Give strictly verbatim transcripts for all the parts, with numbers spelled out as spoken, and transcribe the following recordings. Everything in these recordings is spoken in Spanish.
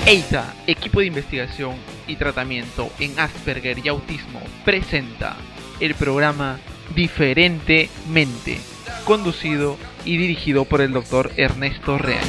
EITA, Equipo de Investigación y Tratamiento en Asperger y Autismo, presenta el programa Diferentemente, conducido y dirigido por el doctor Ernesto Reaño.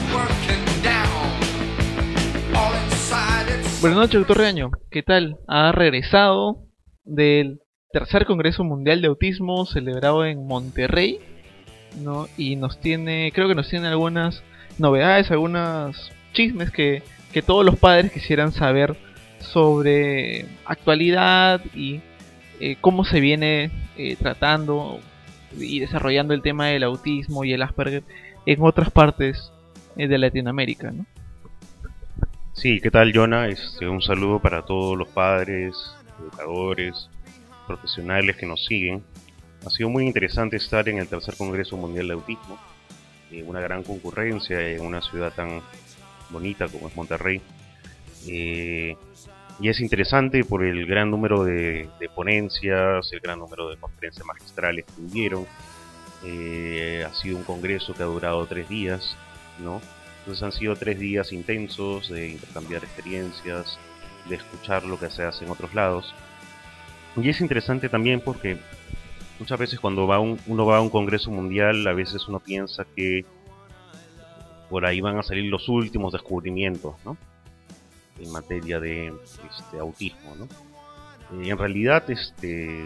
Buenas noches, doctor Reaño. ¿Qué tal? Ha regresado del tercer Congreso Mundial de Autismo celebrado en Monterrey, ¿no? Y nos tiene, creo que nos tiene algunas novedades, algunos chismes que, que todos los padres quisieran saber sobre actualidad y eh, cómo se viene eh, tratando y desarrollando el tema del autismo y el Asperger en otras partes eh, de Latinoamérica, ¿no? Sí, ¿qué tal, Jonah? Este, un saludo para todos los padres, educadores, profesionales que nos siguen. Ha sido muy interesante estar en el tercer Congreso Mundial de Autismo, en una gran concurrencia en una ciudad tan bonita como es Monterrey. Eh, y es interesante por el gran número de, de ponencias, el gran número de conferencias magistrales que hubieron. Eh, ha sido un congreso que ha durado tres días, ¿no? Entonces han sido tres días intensos de intercambiar experiencias, de escuchar lo que se hace en otros lados. Y es interesante también porque muchas veces cuando va un, uno va a un congreso mundial, a veces uno piensa que por ahí van a salir los últimos descubrimientos, ¿no?, en materia de este, autismo, ¿no? Eh, en realidad este,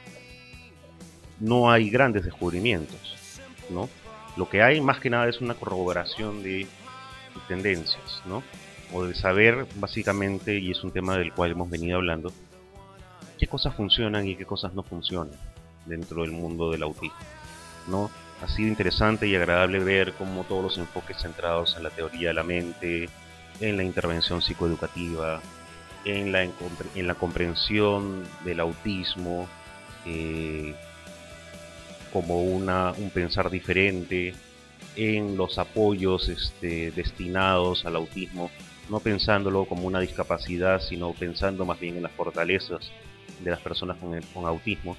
no hay grandes descubrimientos, ¿no? Lo que hay más que nada es una corroboración de tendencias, ¿no? O de saber básicamente, y es un tema del cual hemos venido hablando, qué cosas funcionan y qué cosas no funcionan dentro del mundo del autismo, ¿no? Ha sido interesante y agradable ver cómo todos los enfoques centrados en la teoría de la mente, en la intervención psicoeducativa, en la, en la comprensión del autismo eh, como una, un pensar diferente, en los apoyos este, destinados al autismo, no pensándolo como una discapacidad, sino pensando más bien en las fortalezas de las personas con, el, con autismo,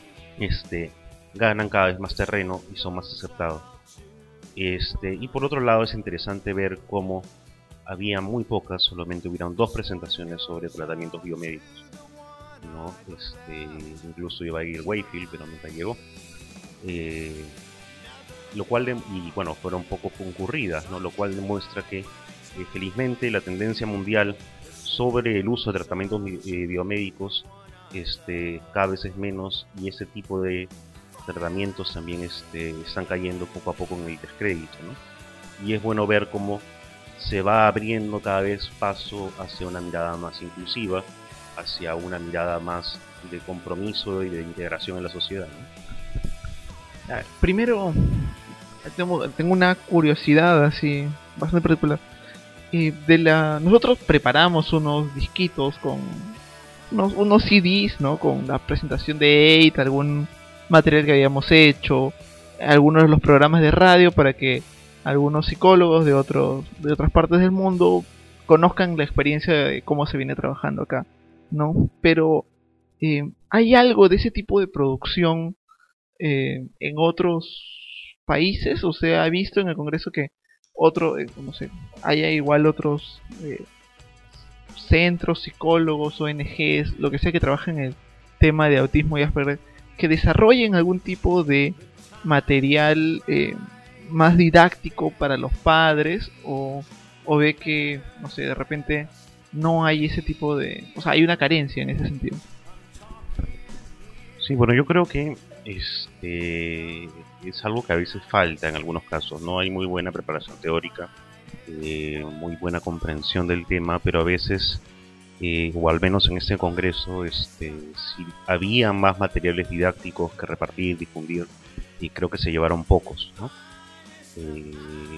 este, ganan cada vez más terreno y son más aceptados. Este, y por otro lado es interesante ver cómo había muy pocas, solamente hubieron dos presentaciones sobre tratamientos biomédicos, ¿no? Este, incluso iba a ir Wayfield, pero nunca llegó. Eh, lo cual de, y bueno, fueron poco concurridas, ¿no? Lo cual demuestra que eh, felizmente la tendencia mundial sobre el uso de tratamientos eh, biomédicos este, cada vez es menos, y ese tipo de tratamientos también este, están cayendo poco a poco en el descrédito, ¿no? Y es bueno ver cómo se va abriendo cada vez paso hacia una mirada más inclusiva, hacia una mirada más de compromiso y de integración en la sociedad, ¿no? A ver, primero tengo, tengo una curiosidad así bastante particular. Eh, de la, nosotros preparamos unos disquitos con unos, unos C Ds, ¿no?, con la presentación de EITA, algún material que habíamos hecho, algunos de los programas de radio para que algunos psicólogos de otros de otras partes del mundo conozcan la experiencia de cómo se viene trabajando acá, ¿no? Pero eh, hay algo de ese tipo de producción eh, en otros países. O sea, he visto en el Congreso que otro, eh, no sé, haya igual otros eh, centros, psicólogos, O N Ges, lo que sea, que trabajen en el tema de autismo y Asperger, que desarrollen algún tipo de material eh, más didáctico para los padres, o, o ve que, no sé, de repente no hay ese tipo de, o sea, hay una carencia en ese sentido. Sí, bueno, yo creo que este, es algo que a veces falta en algunos casos. No hay muy buena preparación teórica, eh, muy buena comprensión del tema, pero a veces, eh, o al menos en este congreso, este, si había más materiales didácticos que repartir, difundir, y creo que se llevaron pocos, ¿no? Eh,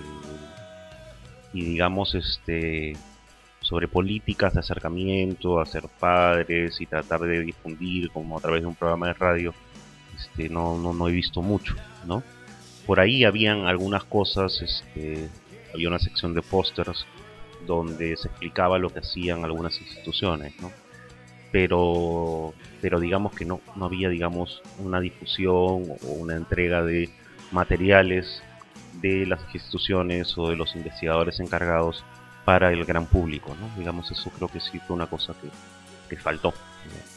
y digamos, este, sobre políticas de acercamiento a ser padres y tratar de difundir como a través de un programa de radio, este, no, no, no he visto mucho, ¿no? Por ahí habían algunas cosas, este, había una sección de pósters donde se explicaba lo que hacían algunas instituciones, ¿no? Pero, pero digamos que no, no había, digamos, una difusión o una entrega de materiales de las instituciones o de los investigadores encargados para el gran público, ¿no? Digamos, eso creo que sí fue una cosa que, que faltó, ¿no?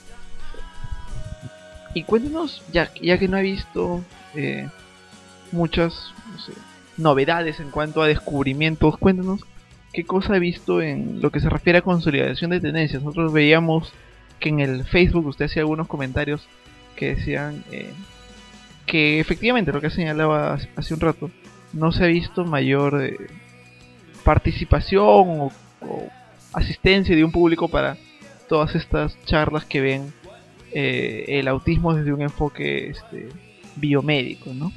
Y cuéntenos, ya, ya que no he visto eh, muchas, no sé, novedades en cuanto a descubrimientos, cuéntenos qué cosa he visto en lo que se refiere a consolidación de tendencias. Nosotros veíamos que en el Facebook usted hacía algunos comentarios que decían eh, que efectivamente lo que señalaba hace un rato, no se ha visto mayor eh, participación o, o asistencia de un público para todas estas charlas que ven eh, el autismo desde un enfoque este, biomédico, ¿no?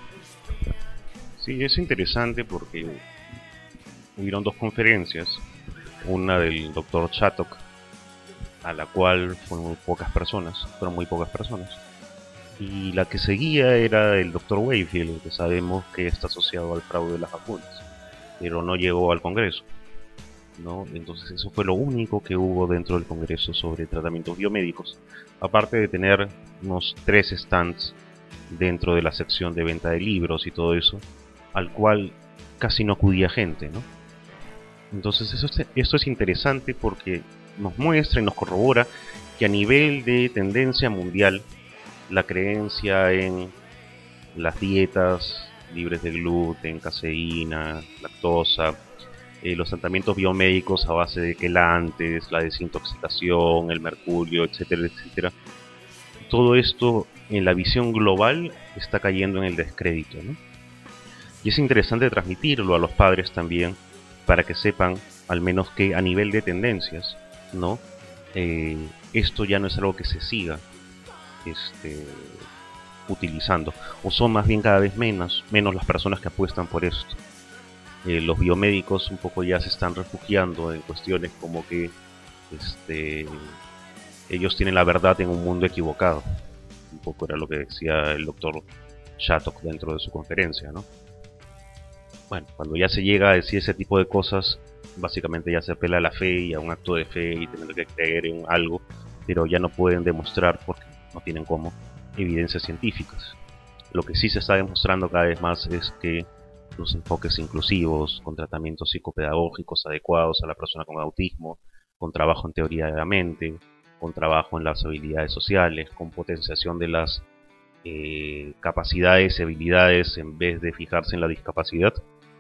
Sí, es interesante porque hubieron dos conferencias, una del doctor Shattuck, a la cual fueron muy pocas personas, fueron muy pocas personas, y la que seguía era el doctor Wakefield, que sabemos que está asociado al fraude de las vacunas, pero no llegó al Congreso, ¿no? Entonces eso fue lo único que hubo dentro del Congreso sobre tratamientos biomédicos, aparte de tener unos tres stands dentro de la sección de venta de libros y todo eso, al cual casi no acudía gente, ¿no? Entonces eso es, esto es interesante porque nos muestra y nos corrobora que a nivel de tendencia mundial, la creencia en las dietas libres de gluten, caseína, lactosa, eh, los tratamientos biomédicos a base de quelantes, la desintoxicación, el mercurio, etcétera, etcétera, todo esto en la visión global está cayendo en el descrédito, ¿no? Y es interesante transmitirlo a los padres también, para que sepan, al menos que a nivel de tendencias, ¿no? Eh, esto ya no es algo que se siga este, utilizando, o son más bien cada vez menos, menos las personas que apuestan por esto. Eh, los biomédicos un poco ya se están refugiando en cuestiones como que este, ellos tienen la verdad en un mundo equivocado. Un poco era lo que decía el doctor Shattuck dentro de su conferencia, ¿no? Bueno, cuando ya se llega a decir ese tipo de cosas, básicamente ya se apela a la fe y a un acto de fe y tener que creer en algo, pero ya no pueden demostrar, porque no tienen cómo, evidencias científicas. Lo que sí se está demostrando cada vez más es que los enfoques inclusivos, con tratamientos psicopedagógicos adecuados a la persona con autismo, con trabajo en teoría de la mente, con trabajo en las habilidades sociales, con potenciación de las eh, capacidades y habilidades en vez de fijarse en la discapacidad,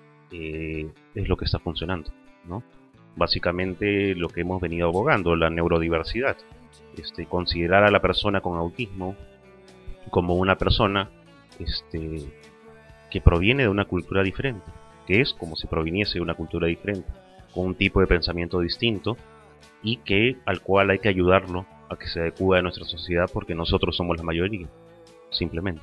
eh, es lo que está funcionando, ¿no? Básicamente lo que hemos venido abogando, la neurodiversidad, este, considerar a la persona con autismo como una persona este, que proviene de una cultura diferente, que es como si proviniese de una cultura diferente, con un tipo de pensamiento distinto, y que al cual hay que ayudarlo a que se adecue a nuestra sociedad, porque nosotros somos la mayoría, simplemente.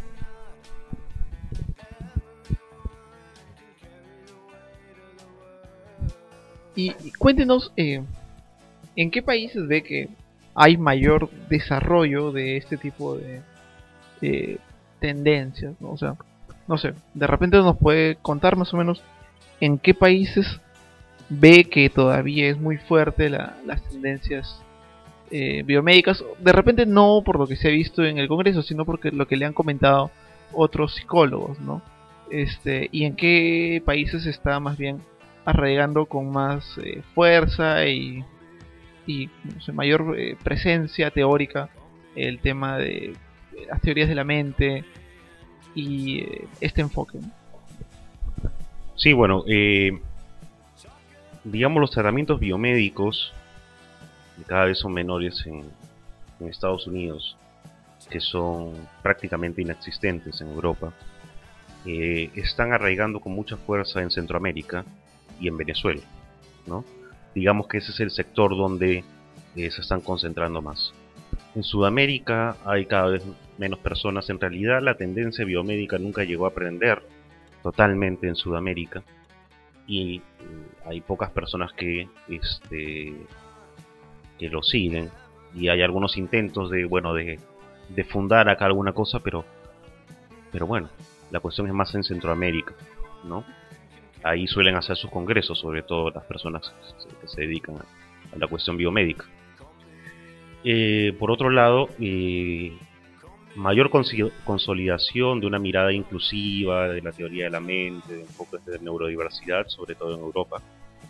Y, y cuéntenos, eh, ¿en qué países ve que hay mayor desarrollo de este tipo de, de tendencias, ¿no? O sea, no sé, de repente nos puede contar más o menos en qué países ve que todavía es muy fuerte la, las tendencias eh, biomédicas, de repente no por lo que se ha visto en el Congreso, sino porque lo que le han comentado otros psicólogos, ¿no? Este, y en qué países está más bien arraigando con más eh, fuerza y, y no sé, mayor eh, presencia teórica el tema de, de las teorías de la mente y eh, este enfoque, ¿no? Sí, bueno, eh, digamos los tratamientos biomédicos cada vez son menores en, en Estados Unidos, que son prácticamente inexistentes en Europa. Eh, están arraigando con mucha fuerza en Centroamérica y en Venezuela, ¿no? Digamos que ese es el sector donde eh, se están concentrando más. En Sudamérica hay cada vez menos personas. En realidad la tendencia biomédica nunca llegó a aprender totalmente en Sudamérica, y eh, hay pocas personas que este que lo siguen, y hay algunos intentos de bueno de, de fundar acá alguna cosa, pero pero bueno, la cuestión es más en Centroamérica, ¿no? Ahí suelen hacer sus congresos, sobre todo las personas que se dedican a, a la cuestión biomédica. Eh, por otro lado, eh, mayor consolidación de una mirada inclusiva de la teoría de la mente, de enfoques de neurodiversidad, sobre todo en Europa.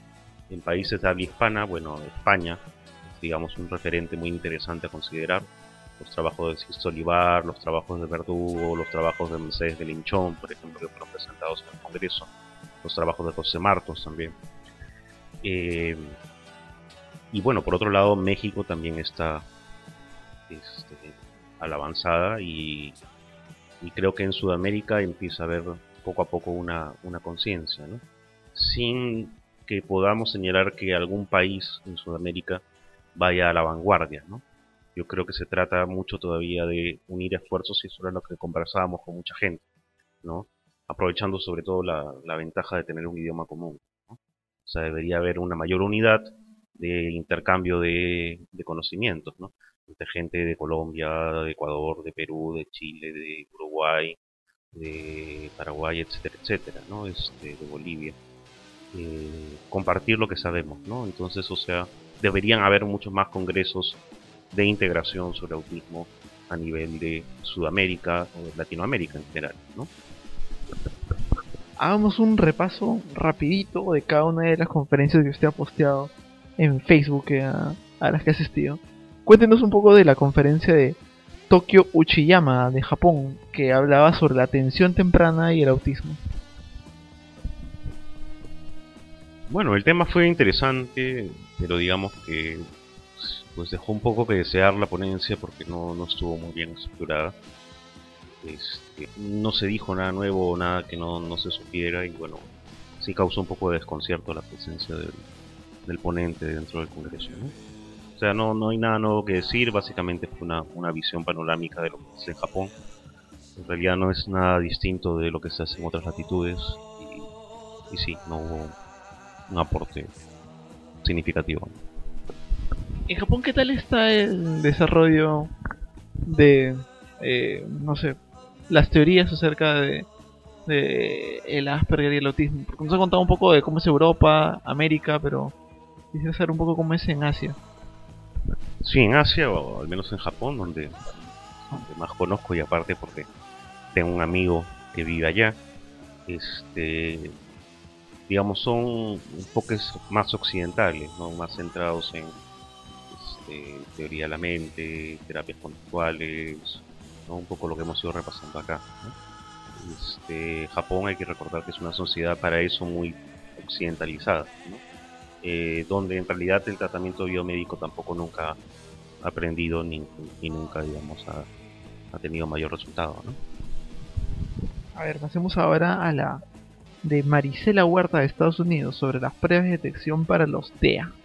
En países de habla hispana, bueno, España es, digamos, un referente muy interesante a considerar. Los trabajos de Sisto Olivar, los trabajos de Verdugo, los trabajos de Mercedes de Linchón, por ejemplo, que fueron presentados en el Congreso, los trabajos de José Martos también. Eh, y bueno, por otro lado, México también está este, a la avanzada y, y creo que en Sudamérica empieza a haber poco a poco una, una conciencia, ¿no? Sin que podamos señalar que algún país en Sudamérica vaya a la vanguardia, ¿no? Yo creo que se trata mucho todavía de unir esfuerzos y eso era lo que conversábamos con mucha gente, ¿no? Aprovechando sobre todo la, la ventaja de tener un idioma común, ¿no? O sea, debería haber una mayor unidad de intercambio de, de conocimientos, ¿no? Entre gente de Colombia, de Ecuador, de Perú, de Chile, de Uruguay, de Paraguay, etcétera, etcétera, ¿no? Este, de Bolivia. Eh, compartir lo que sabemos, ¿no? Entonces, o sea, deberían haber muchos más congresos de integración sobre autismo a nivel de Sudamérica o de Latinoamérica en general, ¿no? Hagamos un repaso rapidito de cada una de las conferencias que usted ha posteado en Facebook eh, a, a las que ha asistido. Cuéntenos un poco de la conferencia de Tokyo Uchiyama de Japón, que hablaba sobre la atención temprana y el autismo. Bueno, el tema fue interesante, pero digamos que pues dejó un poco que desear la ponencia porque no, no estuvo muy bien estructurada. Este, no se dijo nada nuevo, nada que no, no se supiera y bueno, sí causó un poco de desconcierto la presencia del, del ponente dentro del Congreso, ¿no? O sea, no, no hay nada nuevo que decir, básicamente fue una, una visión panorámica de lo que se hace en Japón. En realidad no es nada distinto de lo que se hace en otras latitudes y, y sí, no hubo un aporte significativo. ¿En Japón qué tal está el desarrollo de, eh, no sé, las teorías acerca de, de el Asperger y el autismo? Porque nos ha contado un poco de cómo es Europa, América, pero quisiera saber un poco cómo es en Asia. Sí, en Asia, o al menos en Japón, donde, donde más conozco y aparte porque tengo un amigo que vive allá, este, digamos, son enfoques más occidentales, ¿no? Más centrados en este, teoría de la mente, terapias conductuales, ¿no? Un poco lo que hemos ido repasando acá, ¿no? Este, Japón hay que recordar que es una sociedad para eso muy occidentalizada, ¿no? Eh, donde en realidad el tratamiento biomédico tampoco nunca ha aprendido ni, ni nunca, digamos, ha, ha tenido mayor resultado, ¿no? A ver, pasemos ahora a la de Marisela Huerta de Estados Unidos sobre las pruebas de detección para los T E A.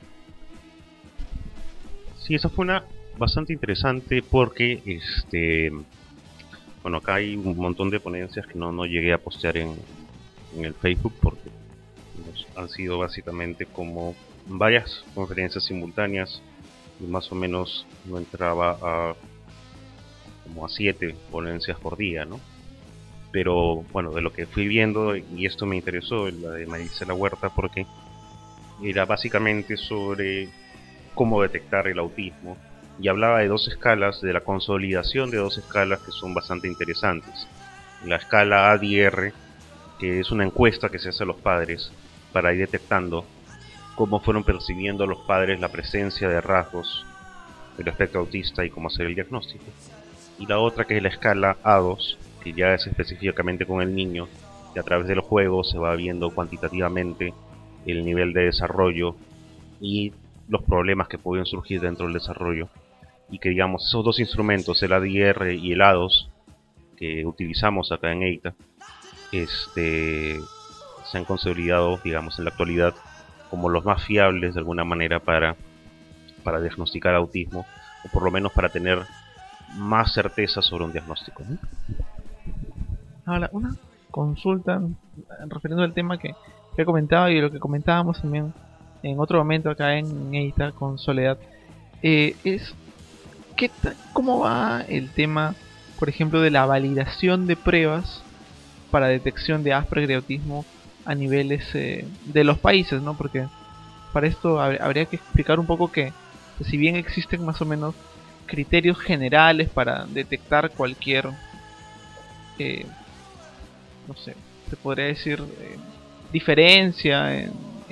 Sí, esa fue una bastante interesante porque, este, bueno, acá hay un montón de ponencias que no, no llegué a postear en, en el Facebook porque pues, han sido básicamente como varias conferencias simultáneas y más o menos no entraba a como a siete ponencias por día, ¿no? Pero bueno, de lo que fui viendo, y esto me interesó, la de Marisela Huerta, porque era básicamente sobre cómo detectar el autismo y hablaba de dos escalas, de la consolidación de dos escalas que son bastante interesantes. La escala A D R, que es una encuesta que se hace a los padres para ir detectando cómo fueron percibiendo los padres la presencia de rasgos del espectro autista y cómo hacer el diagnóstico. Y la otra que es la escala A dos, que ya es específicamente con el niño, que a través del juego se va viendo cuantitativamente el nivel de desarrollo y los problemas que pueden surgir dentro del desarrollo. Y que digamos, esos dos instrumentos, el A D R y el A dos, que utilizamos acá en EITA, este, se han consolidado, digamos, en la actualidad como los más fiables de alguna manera para, para diagnosticar autismo, o por lo menos para tener más certeza sobre un diagnóstico, ¿no? Ahora, una consulta refiriendo al tema que, que he comentado y lo que comentábamos también en otro momento acá en EITA con Soledad, eh, es ¿qué ¿cómo va el tema, por ejemplo, de la validación de pruebas para detección de Asperger y autismo a niveles eh, de los países, ¿no? Porque para esto hab habría que explicar un poco que, que si bien existen más o menos criterios generales para detectar cualquier eh, no sé, se podría decir eh, diferencia en, en,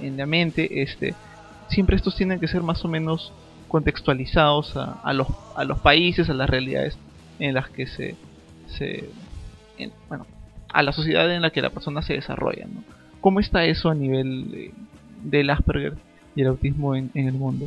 en la mente, este, siempre estos tienen que ser más o menos contextualizados a, a los a los países, a las realidades en las que se, se en, bueno, a la sociedad en la que la persona se desarrolla, ¿no? ¿Cómo está eso a nivel de, del Asperger y el autismo en, en el mundo?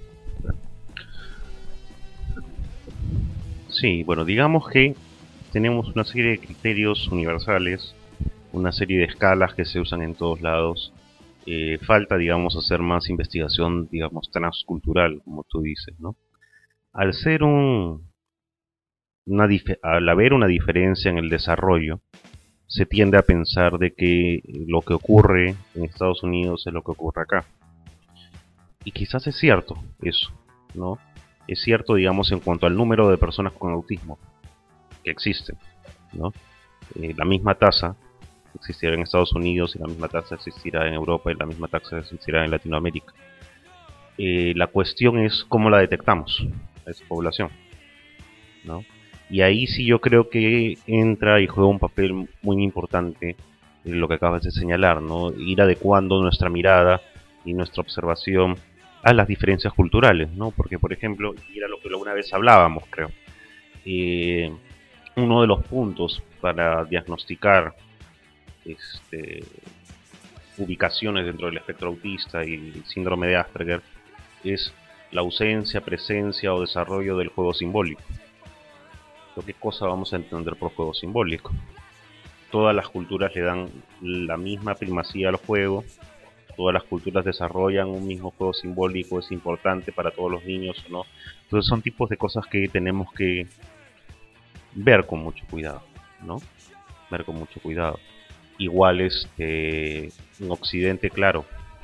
Sí, bueno, digamos que tenemos una serie de criterios universales, una serie de escalas que se usan en todos lados. Eh, falta, digamos, hacer más investigación, digamos, transcultural, como tú dices, ¿no? Al ser un, una dif- al haber una diferencia en el desarrollo, se tiende a pensar de que lo que ocurre en Estados Unidos es lo que ocurre acá. Y quizás es cierto eso, ¿no? Es cierto, digamos, en cuanto al número de personas con autismo que existen, ¿no? Eh, la misma tasa existirá en Estados Unidos y la misma tasa existirá en Europa y la misma tasa existirá en Latinoamérica. Eh, la cuestión es cómo la detectamos a esa población, ¿no? Y ahí sí yo creo que entra y juega un papel muy importante en lo que acabas de señalar, ¿no? Ir adecuando nuestra mirada y nuestra observación a las diferencias culturales, ¿no? Porque, por ejemplo, y era lo que alguna vez hablábamos, creo, eh, uno de los puntos para diagnosticar este, ubicaciones dentro del espectro autista y el síndrome de Asperger es la ausencia, presencia o desarrollo del juego simbólico. ¿Qué cosa vamos a entender por juego simbólico? Todas las culturas le dan la misma primacía al juego, todas las culturas desarrollan un mismo juego simbólico, es importante para todos los niños o no. Entonces son tipos de cosas que tenemos que ver con mucho cuidado, ¿no? Ver con mucho cuidado. Igual este, en Occidente, claro,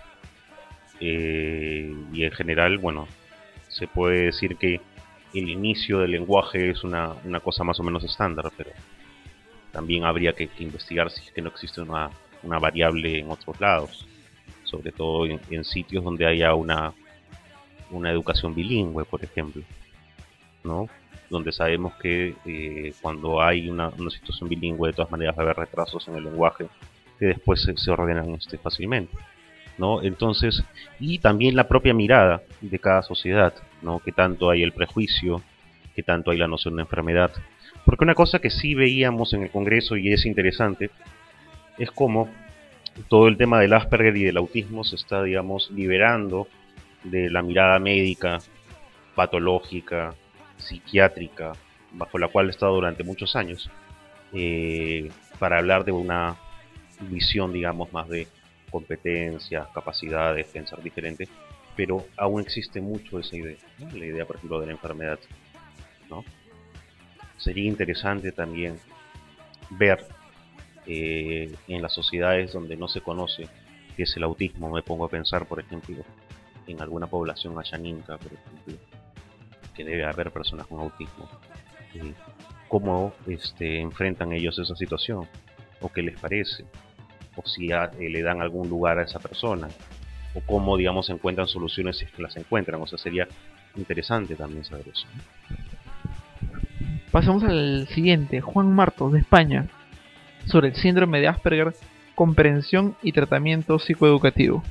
eh, y en general, bueno, se puede decir que el inicio del lenguaje es una, una cosa más o menos estándar, pero también habría que, que investigar si es que no existe una, una variable en otros lados, sobre todo en, en sitios donde haya una, una educación bilingüe, por ejemplo, ¿no? Donde sabemos que eh, cuando hay una, una situación bilingüe, de todas maneras va a haber retrasos en el lenguaje que después se, se ordenan este, fácilmente, ¿no? Entonces, y también la propia mirada de cada sociedad, ¿no? Que tanto hay el prejuicio, que tanto hay la noción de enfermedad. Porque una cosa que sí veíamos en el Congreso y es interesante es cómo todo el tema del Asperger y del autismo se está, digamos, liberando de la mirada médica, patológica, psiquiátrica, bajo la cual he estado durante muchos años, eh, para hablar de una visión, digamos, más de competencias, capacidades, pensar diferente, pero aún existe mucho esa idea, ¿no? La idea, por ejemplo, de la enfermedad, ¿no? Sería interesante también ver eh, en las sociedades donde no se conoce qué es el autismo. Me pongo a pensar, por ejemplo, en alguna población ayaninca, por ejemplo, que debe haber personas con autismo, eh, cómo este, enfrentan ellos esa situación, o qué les parece, o si a, eh, le dan algún lugar a esa persona, o cómo, digamos, encuentran soluciones si es que las encuentran. O sea, sería interesante también saber eso, ¿no? Pasamos al siguiente, Juan Martos, de España, sobre el síndrome de Asperger, comprensión y tratamiento psicoeducativo.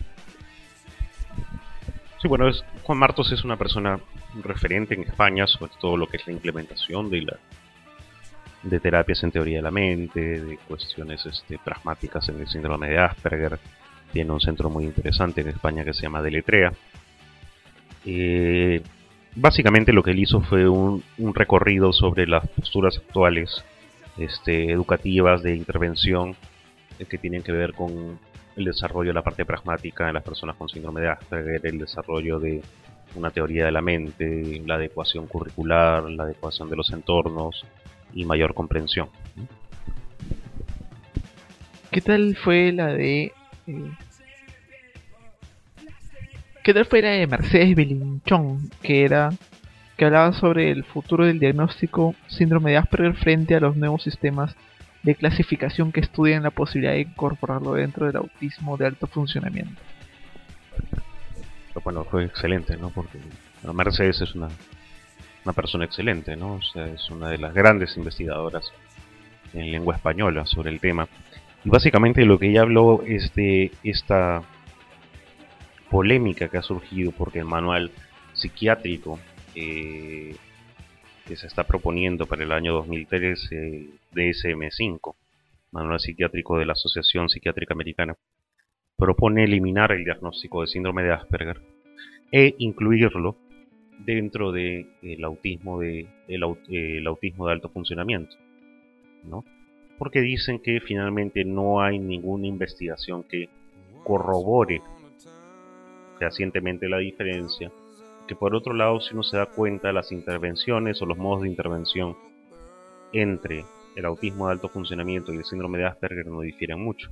Sí, bueno, es, Juan Martos es una persona referente en España sobre todo lo que es la implementación de, la, de terapias en teoría de la mente, de cuestiones este, pragmáticas en el síndrome de Asperger. Tiene un centro muy interesante en España que se llama Deletrea. Eh, básicamente lo que él hizo fue un, un recorrido sobre las posturas actuales este, educativas de intervención eh, que tienen que ver con el desarrollo de la parte pragmática en las personas con síndrome de Asperger, el desarrollo de una teoría de la mente, la adecuación curricular, la adecuación de los entornos y mayor comprensión. ¿Qué tal fue la de... Eh, ¿Qué tal fue la de Mercedes Belinchón, que era que hablaba sobre el futuro del diagnóstico síndrome de Asperger frente a los nuevos sistemas de clasificación que estudian la posibilidad de incorporarlo dentro del autismo de alto funcionamiento? Bueno, fue excelente, ¿no? Porque bueno, Mercedes es una, una persona excelente, ¿no? O sea, es una de las grandes investigadoras en lengua española sobre el tema. Y básicamente lo que ella habló es de esta polémica que ha surgido porque el manual psiquiátrico eh, que se está proponiendo para el año dos mil trece, el D S M cinco, Manual Psiquiátrico de la Asociación Psiquiátrica Americana, propone eliminar el diagnóstico de síndrome de Asperger e incluirlo dentro del de autismo de el, el autismo de alto funcionamiento, ¿no? Porque dicen que finalmente no hay ninguna investigación que corrobore fehacientemente la diferencia, que por otro lado, si uno se da cuenta, las intervenciones o los modos de intervención entre el autismo de alto funcionamiento y el síndrome de Asperger no difieren mucho.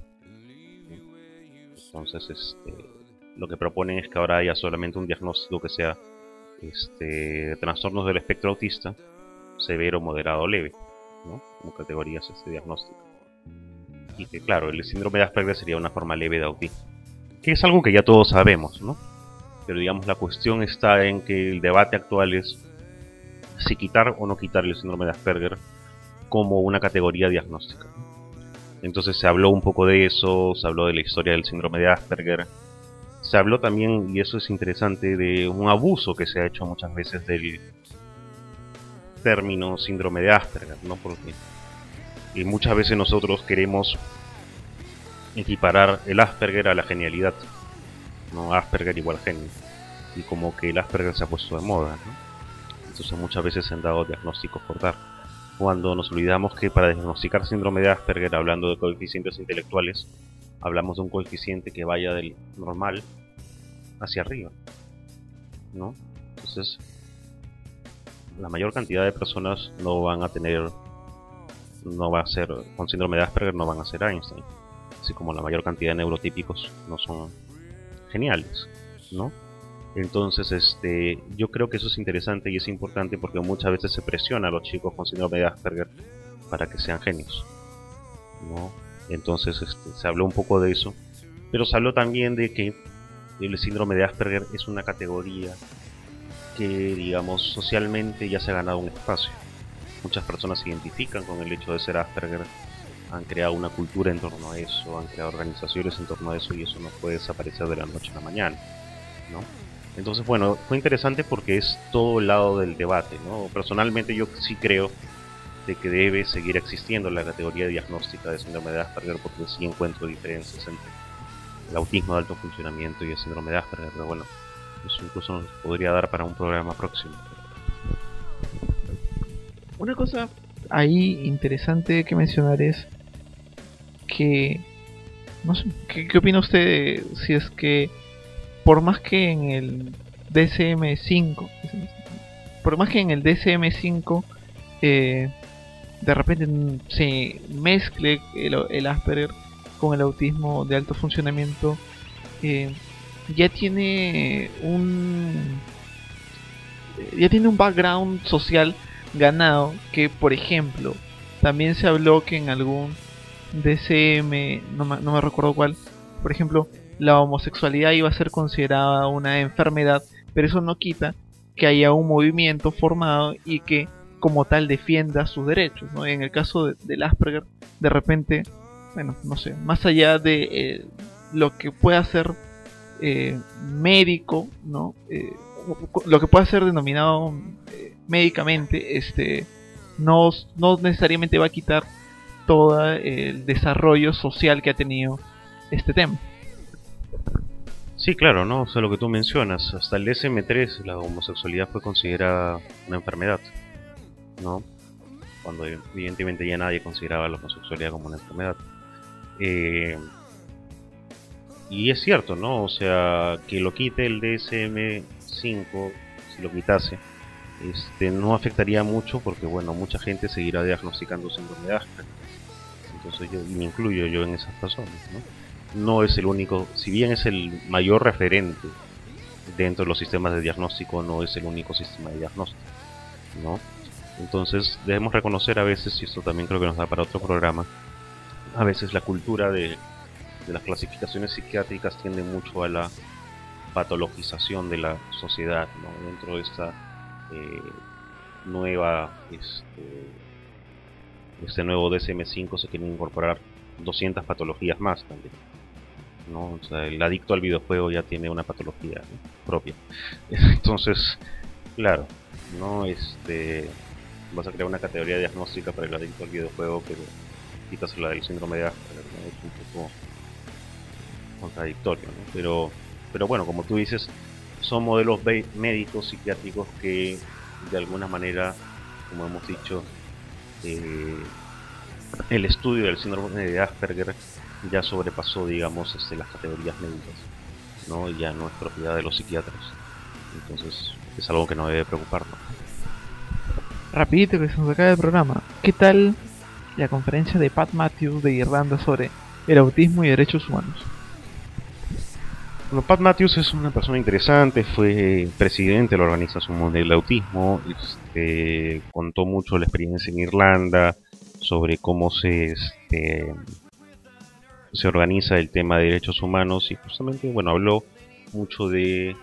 Entonces, este, lo que proponen es que ahora haya solamente un diagnóstico que sea este, trastornos del espectro autista, severo, moderado o leve, ¿no? Como categorías este diagnóstico. Y que claro, el síndrome de Asperger sería una forma leve de autismo, que es algo que ya todos sabemos, ¿no? Pero digamos, la cuestión está en que el debate actual es si quitar o no quitar el síndrome de Asperger como una categoría diagnóstica. Entonces se habló un poco de eso, se habló de la historia del síndrome de Asperger, se habló también, y eso es interesante, de un abuso que se ha hecho muchas veces del término síndrome de Asperger, ¿no? Porque y muchas veces nosotros queremos equiparar el Asperger a la genialidad, ¿no? Asperger igual genio, y como que el Asperger se ha puesto de moda, ¿no? Entonces muchas veces se han dado diagnósticos por dar, cuando nos olvidamos que para diagnosticar síndrome de Asperger, hablando de coeficientes intelectuales, hablamos de un coeficiente que vaya del normal hacia arriba, ¿no? Entonces la mayor cantidad de personas no van a tener, no va a ser, con síndrome de Asperger no van a ser Einstein, así como la mayor cantidad de neurotípicos no son geniales, ¿no? Entonces, este, yo creo que eso es interesante y es importante porque muchas veces se presiona a los chicos con síndrome de Asperger para que sean genios, ¿no? Entonces, este, se habló un poco de eso, pero se habló también de que el síndrome de Asperger es una categoría que, digamos, socialmente ya se ha ganado un espacio. Muchas personas se identifican con el hecho de ser Asperger, han creado una cultura en torno a eso, han creado organizaciones en torno a eso, y eso no puede desaparecer de la noche a la mañana, ¿no? Entonces, bueno, fue interesante porque es todo el lado del debate, ¿no? Personalmente yo sí creo de que debe seguir existiendo la categoría diagnóstica de síndrome de Asperger, porque sí encuentro diferencias entre el autismo de alto funcionamiento y el síndrome de Asperger, pero bueno, eso incluso nos podría dar para un programa próximo. Una cosa ahí interesante que mencionar es que, no sé, ¿qué, qué opina usted de, si es que por más que en el D S M cinco, por más que en el D S M cinco eh, de repente se mezcle el, el Asperger con el autismo de alto funcionamiento, eh, ya tiene un ya tiene un background social ganado, que por ejemplo también se habló que en algún D S M, no me, no me recuerdo cuál, por ejemplo, la homosexualidad iba a ser considerada una enfermedad, pero eso no quita que haya un movimiento formado y que como tal defienda sus derechos, ¿no? En el caso de, del Asperger, de repente, bueno, no sé, más allá de eh, lo que pueda ser eh, médico, ¿no? Eh, lo que pueda ser denominado eh, médicamente, este, no, no necesariamente va a quitar todo el desarrollo social que ha tenido este tema. Sí, claro, ¿no? O sea, lo que tú mencionas, hasta el D S M tres la homosexualidad fue considerada una enfermedad, ¿no? Cuando evidentemente ya nadie consideraba la homosexualidad como una enfermedad. Eh, y es cierto, ¿no? O sea, que lo quite el D S M cinco, si lo quitase, este, no afectaría mucho porque, bueno, mucha gente seguirá diagnosticando síndrome de Asperger. Entonces yo me incluyo yo en esas personas, ¿no? No es el único, si bien es el mayor referente dentro de los sistemas de diagnóstico, no es el único sistema de diagnóstico, ¿no? Entonces debemos reconocer a veces, y esto también creo que nos da para otro programa, a veces la cultura de, de las clasificaciones psiquiátricas tiende mucho a la patologización de la sociedad, ¿no? Dentro de esta eh, nueva, este, este nuevo D S M cinco se quieren incorporar doscientas patologías más también, ¿no? O sea, el adicto al videojuego ya tiene una patología, ¿no?, propia. Entonces, claro, no este vas a crear una categoría diagnóstica para el adicto al videojuego, pero quitas la del síndrome de Asperger, ¿no? Es un poco contradictorio, ¿no? Pero, pero bueno, como tú dices, son modelos médicos psiquiátricos que de alguna manera, como hemos dicho, eh, el estudio del síndrome de Asperger ya sobrepasó, digamos, este, las categorías médicas, ¿no? Ya no es propiedad de los psiquiatras. Entonces es algo que no debe preocuparnos. Rapidito que se nos acaba el programa. ¿Qué tal la conferencia de Pat Matthews de Irlanda sobre el autismo y derechos humanos? Bueno, Pat Matthews es una persona interesante, fue presidente de la Organización Mundial del Autismo, este, contó mucho la experiencia en Irlanda, sobre cómo se, este, se organiza el tema de derechos humanos, y justamente, bueno, habló mucho de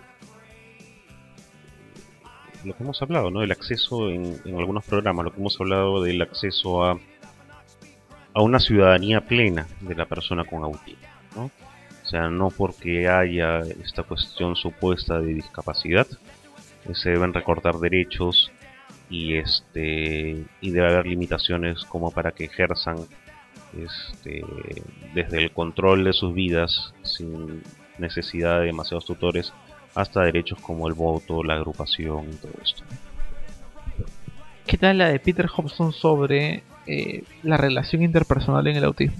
lo que hemos hablado, ¿no? El acceso en, en algunos programas, lo que hemos hablado del acceso a, a una ciudadanía plena de la persona con autismo, ¿no? O sea, no porque haya esta cuestión supuesta de discapacidad se deben recortar derechos y este y debe haber limitaciones como para que ejerzan este desde el control de sus vidas sin necesidad de demasiados tutores hasta derechos como el voto, la agrupación y todo esto. ¿Qué tal la de Peter Hobson sobre eh, la relación interpersonal en el autismo?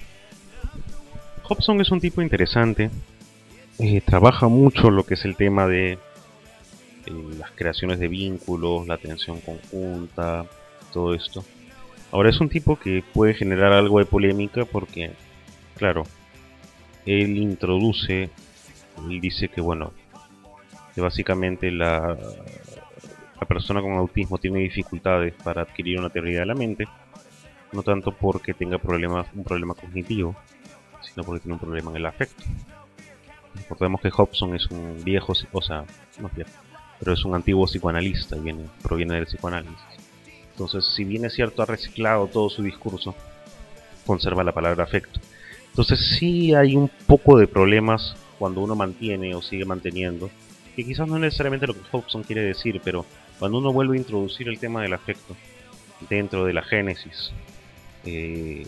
Hobson es un tipo interesante, eh, trabaja mucho lo que es el tema de eh, las creaciones de vínculos, la atención conjunta, todo esto. Ahora es un tipo que puede generar algo de polémica porque, claro, él introduce, él dice que bueno, que básicamente la, la persona con autismo tiene dificultades para adquirir una teoría de la mente, no tanto porque tenga problemas, un problema cognitivo, sino porque tiene un problema en el afecto. Recordemos que Hobson es un viejo, o sea, no es viejo, pero es un antiguo psicoanalista y viene, proviene del psicoanálisis. Entonces, si bien es cierto, ha reciclado todo su discurso, conserva la palabra afecto. Entonces sí hay un poco de problemas cuando uno mantiene o sigue manteniendo, que quizás no es necesariamente lo que Hobson quiere decir, pero cuando uno vuelve a introducir el tema del afecto dentro de la génesis eh,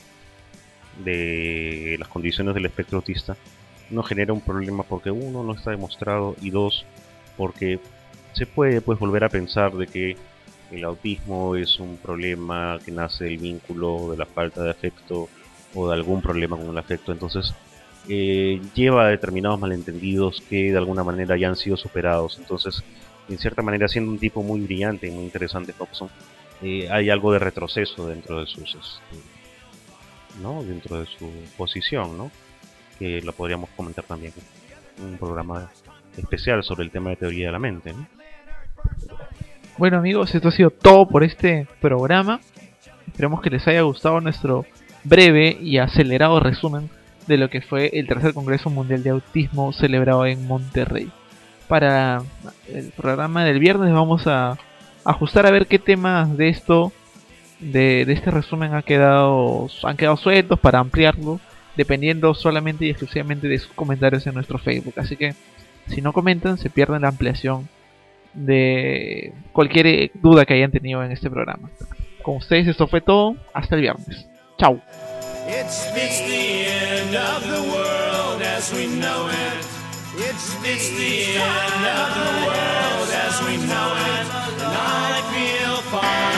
de las condiciones del espectro autista, no genera un problema porque uno, no está demostrado, y dos, porque se puede pues volver a pensar de que el autismo es un problema que nace del vínculo, de la falta de afecto o de algún problema con el afecto. Entonces eh, lleva a determinados malentendidos que de alguna manera ya han sido superados. Entonces, en cierta manera, siendo un tipo muy brillante y muy interesante, Hobson, eh, hay algo de retroceso dentro de sus este, ¿no? dentro de su posición, ¿no? Que lo podríamos comentar también en un programa especial sobre el tema de teoría de la mente, ¿no? Bueno amigos, esto ha sido todo por este programa. Esperemos que les haya gustado nuestro breve y acelerado resumen de lo que fue el tercer Congreso Mundial de Autismo celebrado en Monterrey. Para el programa del viernes vamos a ajustar a ver qué temas de esto, de, de este resumen ha quedado, han quedado sueltos para ampliarlo, dependiendo solamente y exclusivamente de sus comentarios en nuestro Facebook. Así que si no comentan, se pierden la ampliación de cualquier duda que hayan tenido en este programa. Con ustedes esto fue todo, hasta el viernes. Chao. It's the end of the world as we know it. It's the end of the world as we know it. And I feel fine.